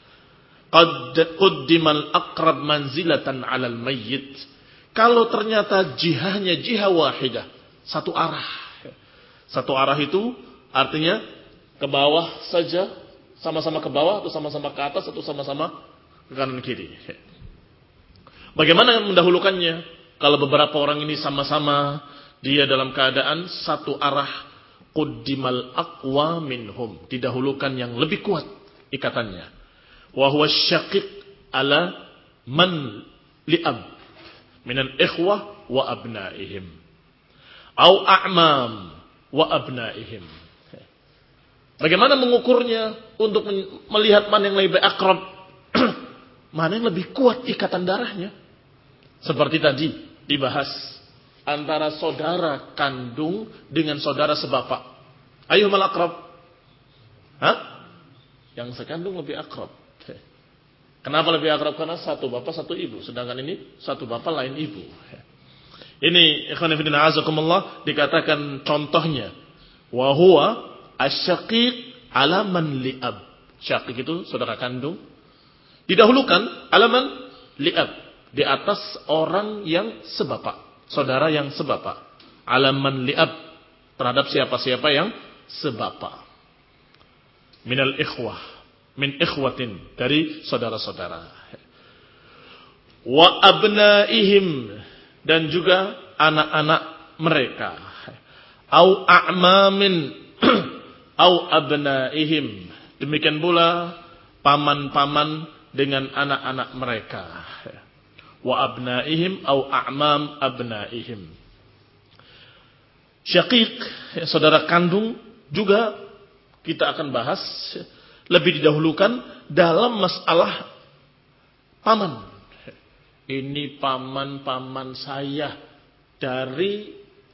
qad quddimal aqrab manzilatan 'alal mayyit. Kalau ternyata jihahnya jihah wahidah, satu arah. Satu arah itu artinya ke bawah saja, sama-sama ke bawah atau sama-sama ke atas atau sama-sama ke kanan kiri. Bagaimana mendahulukannya? Kalau beberapa orang ini sama-sama dia dalam keadaan satu arah, quddimal aqwa minhum, didahulukan yang lebih kuat ikatannya. Wa huwa syaqiq ala man li'ab minal ikhwah wa abnaihim au a'mam wa abnaihim. Bagaimana mengukurnya untuk melihat mana yang lebih akrab, mana yang lebih kuat ikatan darahnya? Seperti tadi dibahas antara saudara kandung dengan saudara sebapak. Ayyuhal aqrab? Hah? Yang sekandung lebih akrab. Kenapa lebih akrab? Karena satu bapak satu ibu. Sedangkan ini satu bapak lain ibu. Ini ikhwan fillah azakumullah dikatakan contohnya. Wa huwa asyaqiq ala man li'ab. Syaqiq itu saudara kandung. Didahulukan ala man li'ab, di atas orang yang sebapak, saudara yang sebapak. Alaman li'ab, terhadap siapa-siapa yang sebapak. Minal ikhwah, min ikhwatin, dari saudara-saudara. Wa abnaihim, dan juga anak-anak mereka. Au a'mamin, au abnaihim. Demikian pula paman-paman dengan anak-anak mereka. Wa abnaihim au a'mam abnaihim. Syaqiq, saudara kandung, juga kita akan bahas lebih didahulukan dalam masalah paman. Ini paman-paman saya dari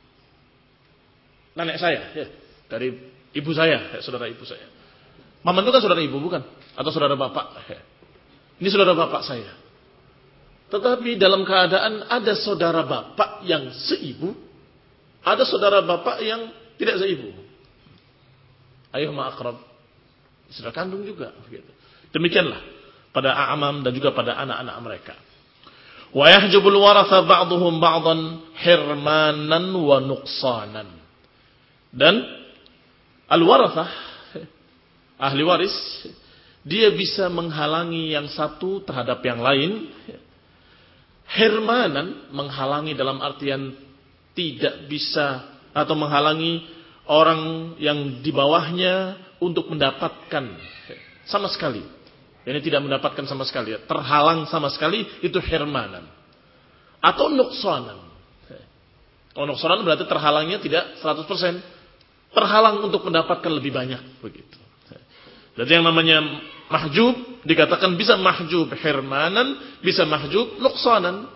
nenek saya, ya, dari ibu saya, ya, saudara ibu saya. Paman itu kan saudara ibu, bukan? Atau saudara bapak. Ya. Ini saudara bapak saya. Tetapi dalam keadaan ada saudara bapak yang seibu, ada saudara bapak yang tidak seibu. Ayuh ma'akrab, saudara kandung juga. Demikianlah pada a'mam dan juga pada anak-anak mereka. Wa yahjubul waratha ba'duhum ba'dan hirmanan wa nuqsanan. Dan al-warathah, ahli waris, dia bisa menghalangi yang satu terhadap yang lain. Hirmanan, menghalangi dalam artian tidak bisa atau menghalangi orang yang di bawahnya untuk mendapatkan sama sekali. Ini tidak mendapatkan sama sekali, terhalang sama sekali, itu hirmanan. Atau nuqsanan. Kalau nuqsanan berarti terhalangnya tidak seratus persen. Terhalang untuk mendapatkan lebih banyak, begitu. Jadi yang namanya mahjub dikatakan bisa mahjub hirmanan, bisa mahjub nuqsanan.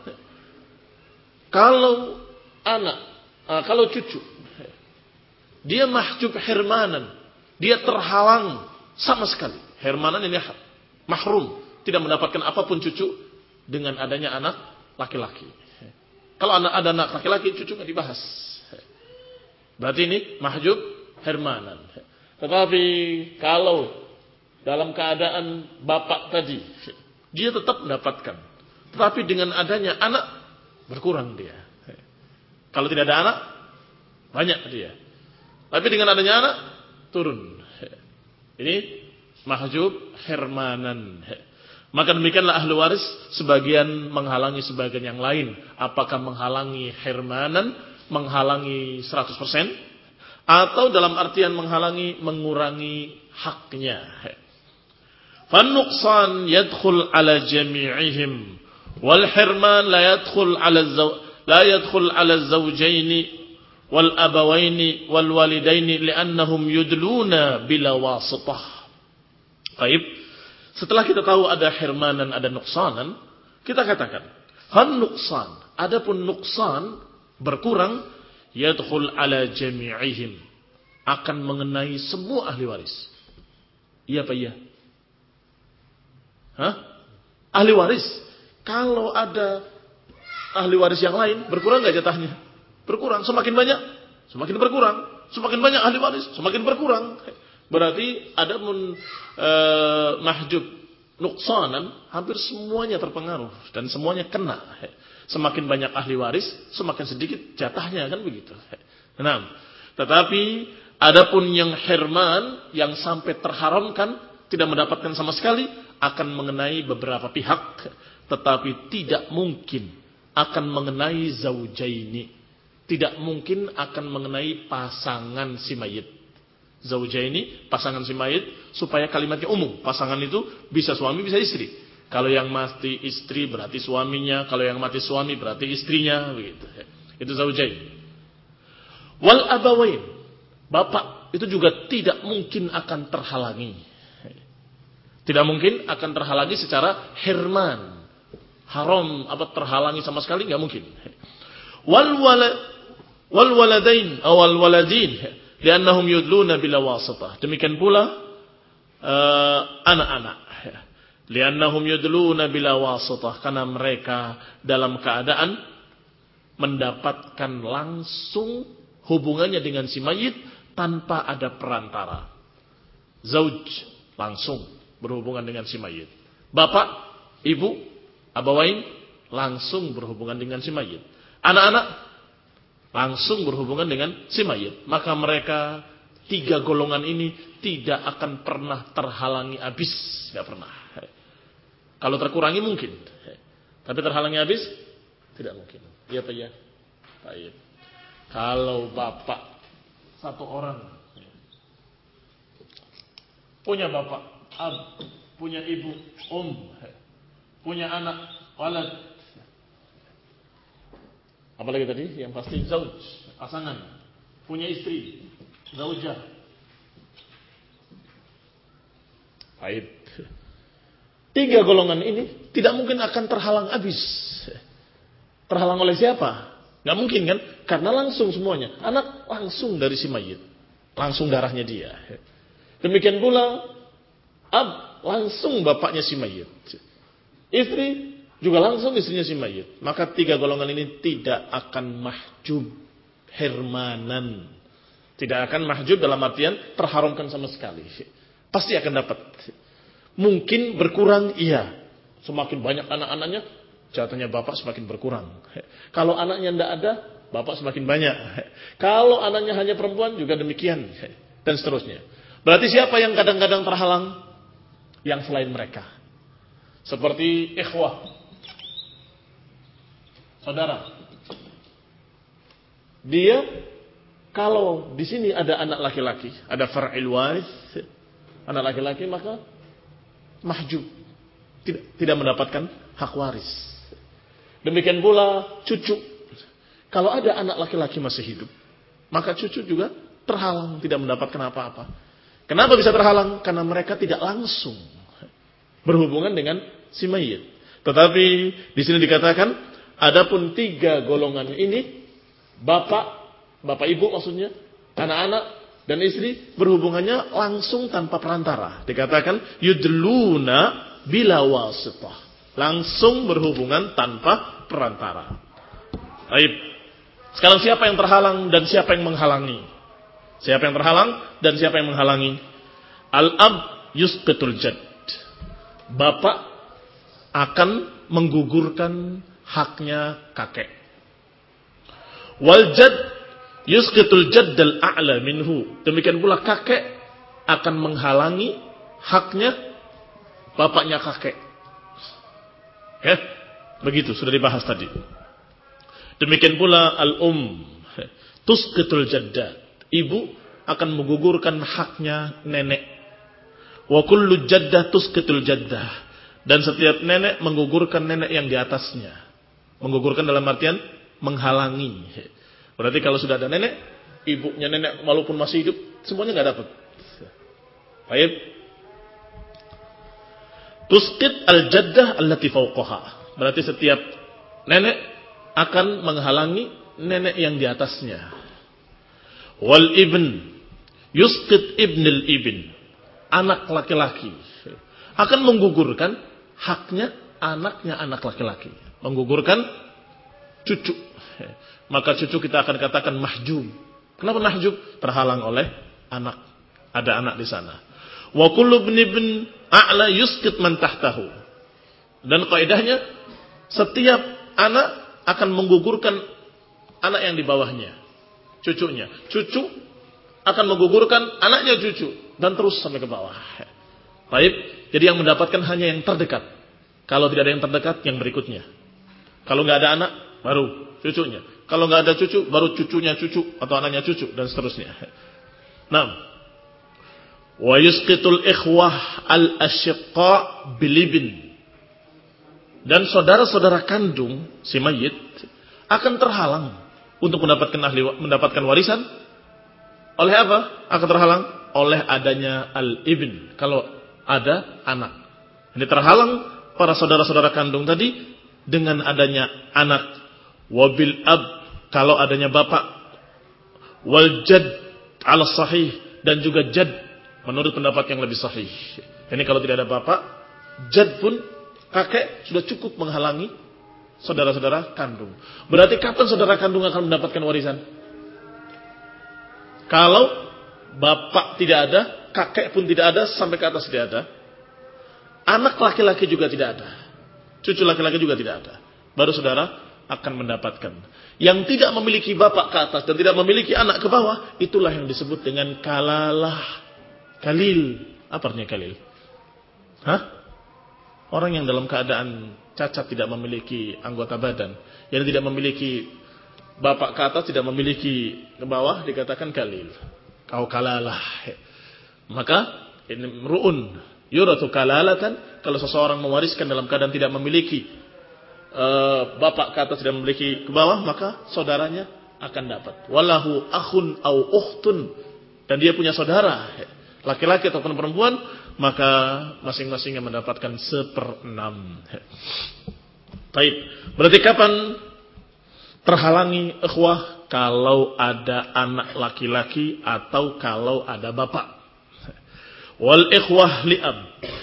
Kalau anak, kalau cucu, dia mahjub hirmanan, dia terhalang sama sekali. Hirmanan ini mahrum, tidak mendapatkan apapun cucu dengan adanya anak laki-laki. Kalau anak ada anak laki-laki, cucu nggak dibahas. Berarti ini mahjub hirmanan. Tetapi kalau dalam keadaan bapak tadi, dia tetap mendapatkan. Tetapi dengan adanya anak, berkurang dia. Kalau tidak ada anak, banyak dia. Tapi dengan adanya anak, turun. Ini mahjub hirmanan. Maka demikianlah ahli waris sebagian menghalangi sebagian yang lain. Apakah menghalangi hirmanan, menghalangi seratus persen, atau dalam artian menghalangi, mengurangi haknya. Fan-nuqsan yadkhul ala jami'ihim wal hirman la yadkhul ala zaw la yadkhul ala zawjaini wal abawaini wal walidaini li'annahum yudluna bila wasitah. Baik. Setelah kita tahu ada hirmanan, ada nuksanan, kita katakan, han nuksan, adapun nuksan berkurang, yadkhul ala jami'ihim, akan mengenai semua ahli waris. Iya apa iya? Hah? Ahli waris. Kalau ada ahli waris yang lain, berkurang enggak jatahnya? Berkurang. Semakin banyak, semakin berkurang. Semakin banyak ahli waris, semakin berkurang. Berarti ada mun eh, mahjub nuksanan, hampir semuanya terpengaruh dan semuanya kena. Semakin banyak ahli waris, semakin sedikit jatahnya, kan begitu. Nah, tetapi adapun yang hirman, yang sampai terharamkan, tidak mendapatkan sama sekali, akan mengenai beberapa pihak, tetapi tidak mungkin akan mengenai zaujaini. Tidak mungkin akan mengenai pasangan si mayit. Zaujaini, pasangan si mayit, supaya kalimatnya umum. Pasangan itu bisa suami, bisa istri. Kalau yang mati istri berarti suaminya, kalau yang mati suami berarti istrinya, begitu. Itu zaujain. Wal abawain, bapak itu juga tidak mungkin akan terhalangi. Tidak mungkin akan terhalangi secara hirman. Haram apa terhalangi sama sekali enggak mungkin. Wal walad wal waladain awal waladin li'annahum yudluna bila wasitah. Demikian pula uh, anak-anak. Li'annahum yudluna bila wasitah, karena mereka dalam keadaan mendapatkan langsung hubungannya dengan si mayit tanpa ada perantara. Zauj langsung berhubungan dengan si mayit. Bapak, ibu, abawain langsung berhubungan dengan si mayit. Anak-anak langsung berhubungan dengan si mayit. Maka mereka tiga golongan ini tidak akan pernah terhalangi habis, tidak pernah. Kalau terkurangi mungkin, tapi terhalangi habis tidak mungkin. Iya Pak ya. Baik. Kalau bapak satu orang punya bapak, ab, punya ibu, um, punya anak, walad. Apalagi tadi yang pasti zauj, pasangan, punya istri, zaujah. Baik. Tiga golongan ini tidak mungkin akan terhalang habis. Terhalang oleh siapa? Gak mungkin kan? Karena langsung semuanya. Anak langsung dari si mayit, langsung darahnya dia. Demikian pula ab, langsung bapaknya si mayit. Istri juga langsung istrinya si mayit. Maka tiga golongan ini tidak akan mahjub hirmanan. Tidak akan mahjub dalam artian terharamkan sama sekali. Pasti akan dapat. Mungkin berkurang, iya. Semakin banyak anak-anaknya, jatuhnya bapak semakin berkurang. Kalau anaknya tidak ada, bapak semakin banyak. Kalau anaknya hanya perempuan, juga demikian. Dan seterusnya. Berarti siapa yang kadang-kadang terhalang? Yang selain mereka. Seperti ikhwah, saudara. Dia, kalau di sini ada anak laki-laki, ada far'il waris, anak laki-laki, maka mahjub, tidak, tidak mendapatkan hak waris. Demikian pula cucu. Kalau ada anak laki-laki masih hidup, maka cucu juga terhalang, tidak mendapatkan apa-apa. Kenapa bisa terhalang? Karena mereka tidak langsung berhubungan dengan si mayit. Tetapi di sini dikatakan, adapun tiga golongan ini, bapak, bapak ibu maksudnya, anak-anak dan istri berhubungannya langsung tanpa perantara. Dikatakan yudluna bila wasitah, langsung berhubungan tanpa perantara. Baik. Sekarang siapa yang terhalang dan siapa yang menghalangi? Siapa yang terhalang dan siapa yang menghalangi? Al-ab yusqitul jadd. Bapak akan menggugurkan haknya kakek. Wal jad yusqitul jaddal a'la minhu. Demikian pula kakek akan menghalangi haknya bapaknya kakek. Ya, begitu sudah dibahas tadi. Demikian pula al-um tusqitul jaddat. Ibu akan menggugurkan haknya nenek. Wa kullu jaddah tusqitul jaddah. Dan setiap nenek menggugurkan nenek yang di atasnya. Menggugurkan dalam artian menghalangi. Berarti kalau sudah ada nenek, ibunya nenek walaupun masih hidup, semuanya nggak dapat. Baik. Tusqit al-jaddah allati fawqaha. Berarti setiap nenek akan menghalangi nenek yang di atasnya. Wal ibn yusqit ibnil ibn. Anak laki-laki akan menggugurkan haknya anaknya anak laki-laki. Menggugurkan cucu. Maka cucu kita akan katakan mahjub. Kenapa mahjub? Terhalang oleh anak. Ada anak di sana. Wa kullu ibn ibn a'la yusqit man tahtahu. Dan kaidahnya setiap anak akan menggugurkan anak yang di bawahnya, cucunya. Cucu akan menggugurkan anaknya cucu dan terus sampai ke bawah. Baik, jadi yang mendapatkan hanya yang terdekat. Kalau tidak ada yang terdekat, yang berikutnya. Kalau nggak ada anak, baru cucunya. Kalau nggak ada cucu, baru cucunya cucu atau anaknya cucu dan seterusnya. Nah, wa yusqitul ikhwah al-ashiqa bilibin. Dan saudara-saudara kandung si mayit akan terhalang untuk mendapatkan ahli mendapatkan warisan oleh apa? Akan terhalang oleh adanya al-ibn. Kalau ada anak. Ini terhalang para saudara-saudara kandung tadi dengan adanya anak. Wabil ab kalau adanya bapak. Wal jad ala sahih dan juga jad menurut pendapat yang lebih sahih. Ini kalau tidak ada bapak, jad pun kakek sudah cukup menghalangi saudara-saudara kandung. Berarti kapan saudara kandung akan mendapatkan warisan? Kalau bapak tidak ada, kakek pun tidak ada, sampai ke atas tidak ada. Anak laki-laki juga tidak ada. Cucu laki-laki juga tidak ada. Baru saudara akan mendapatkan. Yang tidak memiliki bapak ke atas dan tidak memiliki anak ke bawah, itulah yang disebut dengan kalalah. Kalil. Apa artinya kalil? Hah? Orang yang dalam keadaan cacat tidak memiliki anggota badan. Yang tidak memiliki bapak ke atas, tidak memiliki ke bawah, dikatakan kalil. Kau kalalah. Maka ini ru'un. Yuratu kalalatan. Kalau seseorang mewariskan dalam keadaan tidak memiliki uh, bapak ke atas, tidak memiliki ke bawah, maka saudaranya akan dapat. Walahu akhun au ukhtun. Dan dia punya saudara, laki-laki ataupun perempuan, maka masing-masing yang mendapatkan seperenam. Baik. Berarti kapan terhalangi ikhwah? Kalau ada anak laki-laki atau kalau ada bapak. Wal ikhwah li'ab.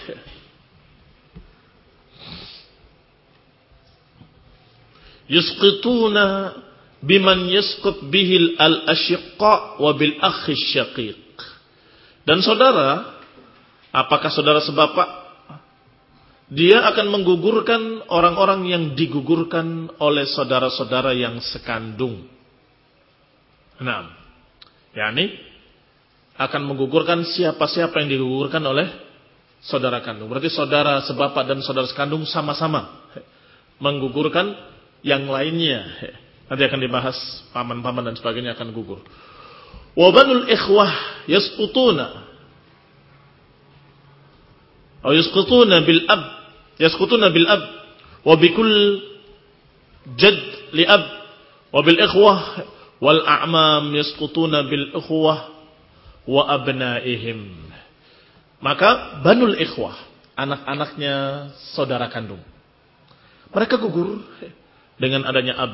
Yusqituna biman yasqut bihil al-ashiqa wa bil akhi syaqiq. Dan saudara, apakah saudara sebapak? Dia akan menggugurkan orang-orang yang digugurkan oleh saudara-saudara yang sekandung. Nah, yakni akan menggugurkan siapa-siapa yang digugurkan oleh saudara kandung. Berarti saudara sebapak dan saudara sekandung sama-sama menggugurkan yang lainnya. Nanti akan dibahas paman-paman dan sebagainya akan gugur. Wa banul ikhwah yasqutuna atau yasqutuna bil ab, yasqutuna bil ab wa bikul jad li ab wa bil ikhwah wal a'mam yasqutuna bil ikhwah wa abnaihim. Maka banul ikhwah, anak-anaknya saudara kandung, mereka gugur dengan adanya ab.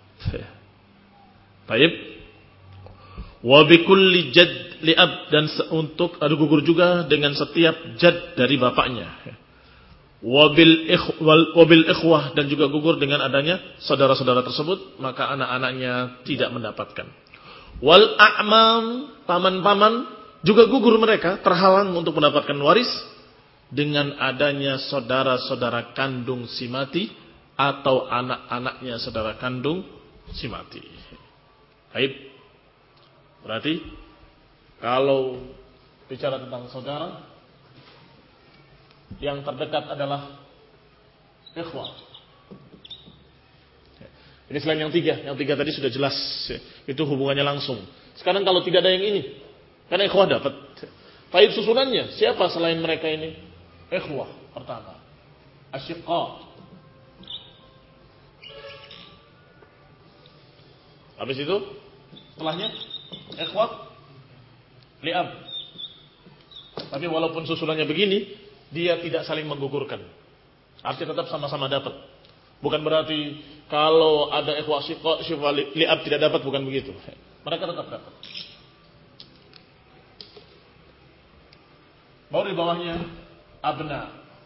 Baik. Wa bikulli jad li ab, dan untuk ada gugur juga dengan setiap jad dari bapaknya. Wa bil ikhwal wa bil ikhwah, dan juga gugur dengan adanya saudara-saudara tersebut, maka anak-anaknya tidak mendapatkan. Wal a'mam, paman-paman juga gugur, mereka terhalang untuk mendapatkan waris dengan adanya saudara-saudara kandung si mati atau anak-anaknya saudara kandung si mati. Baik. Berarti kalau bicara tentang saudara, yang terdekat adalah ikhwah. Ini selain yang tiga, yang tiga tadi sudah jelas, itu hubungannya langsung. Sekarang kalau tidak ada yang ini, karena ikhwah dapat. Baik susunannya, siapa selain mereka ini? Ikhwah pertama, asyiqa. Habis itu, setelahnya ikhwah li'ab. Tapi walaupun susunannya begini, dia tidak saling menggugurkan. Artinya tetap sama-sama dapat. Bukan berarti kalau ada ikhwah syiqa, syifa li'ab tidak dapat, bukan begitu. Mereka tetap dapat. Baru di bawahnya abna,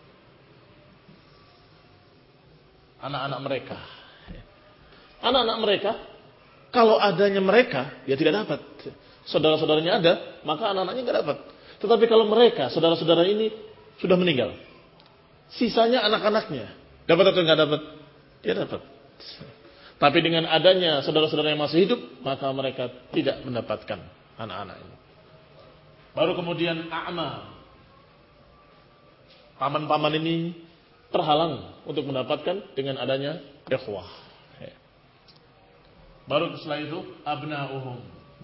anak-anak mereka. Anak-anak mereka, kalau adanya mereka, dia tidak dapat. Saudara-saudaranya ada, maka anak-anaknya tidak dapat. Tetapi kalau mereka, saudara-saudara ini sudah meninggal, sisanya anak-anaknya dapat atau tidak dapat? Dia dapat. Tapi dengan adanya saudara-saudara yang masih hidup, maka mereka tidak mendapatkan anak-anak ini. Baru kemudian a'ma, paman-paman ini terhalang untuk mendapatkan dengan adanya ikhwah. Baru setelah itu abna'uhum.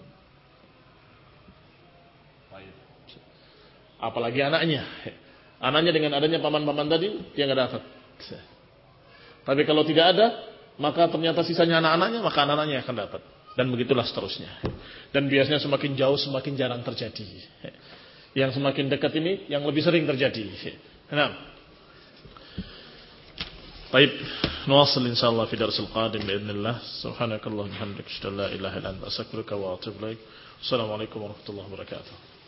Apalagi anaknya. Anaknya dengan adanya paman-paman tadi dia nggak dapat. Tapi kalau tidak ada, maka ternyata sisanya anak-anaknya, maka anak-anaknya akan dapat. Dan begitulah seterusnya. Dan biasanya semakin jauh semakin jarang terjadi. Yang semakin dekat ini yang lebih sering terjadi. Nah, baik, nuwasil insyaallah fi darsil qadim باذنillah. Subhanakallahumma wa bihamdika asyhadu an la ilaha illa anta astaghfiruka wa atubu ilaik. Assalamualaikum warahmatullahi wabarakatuh.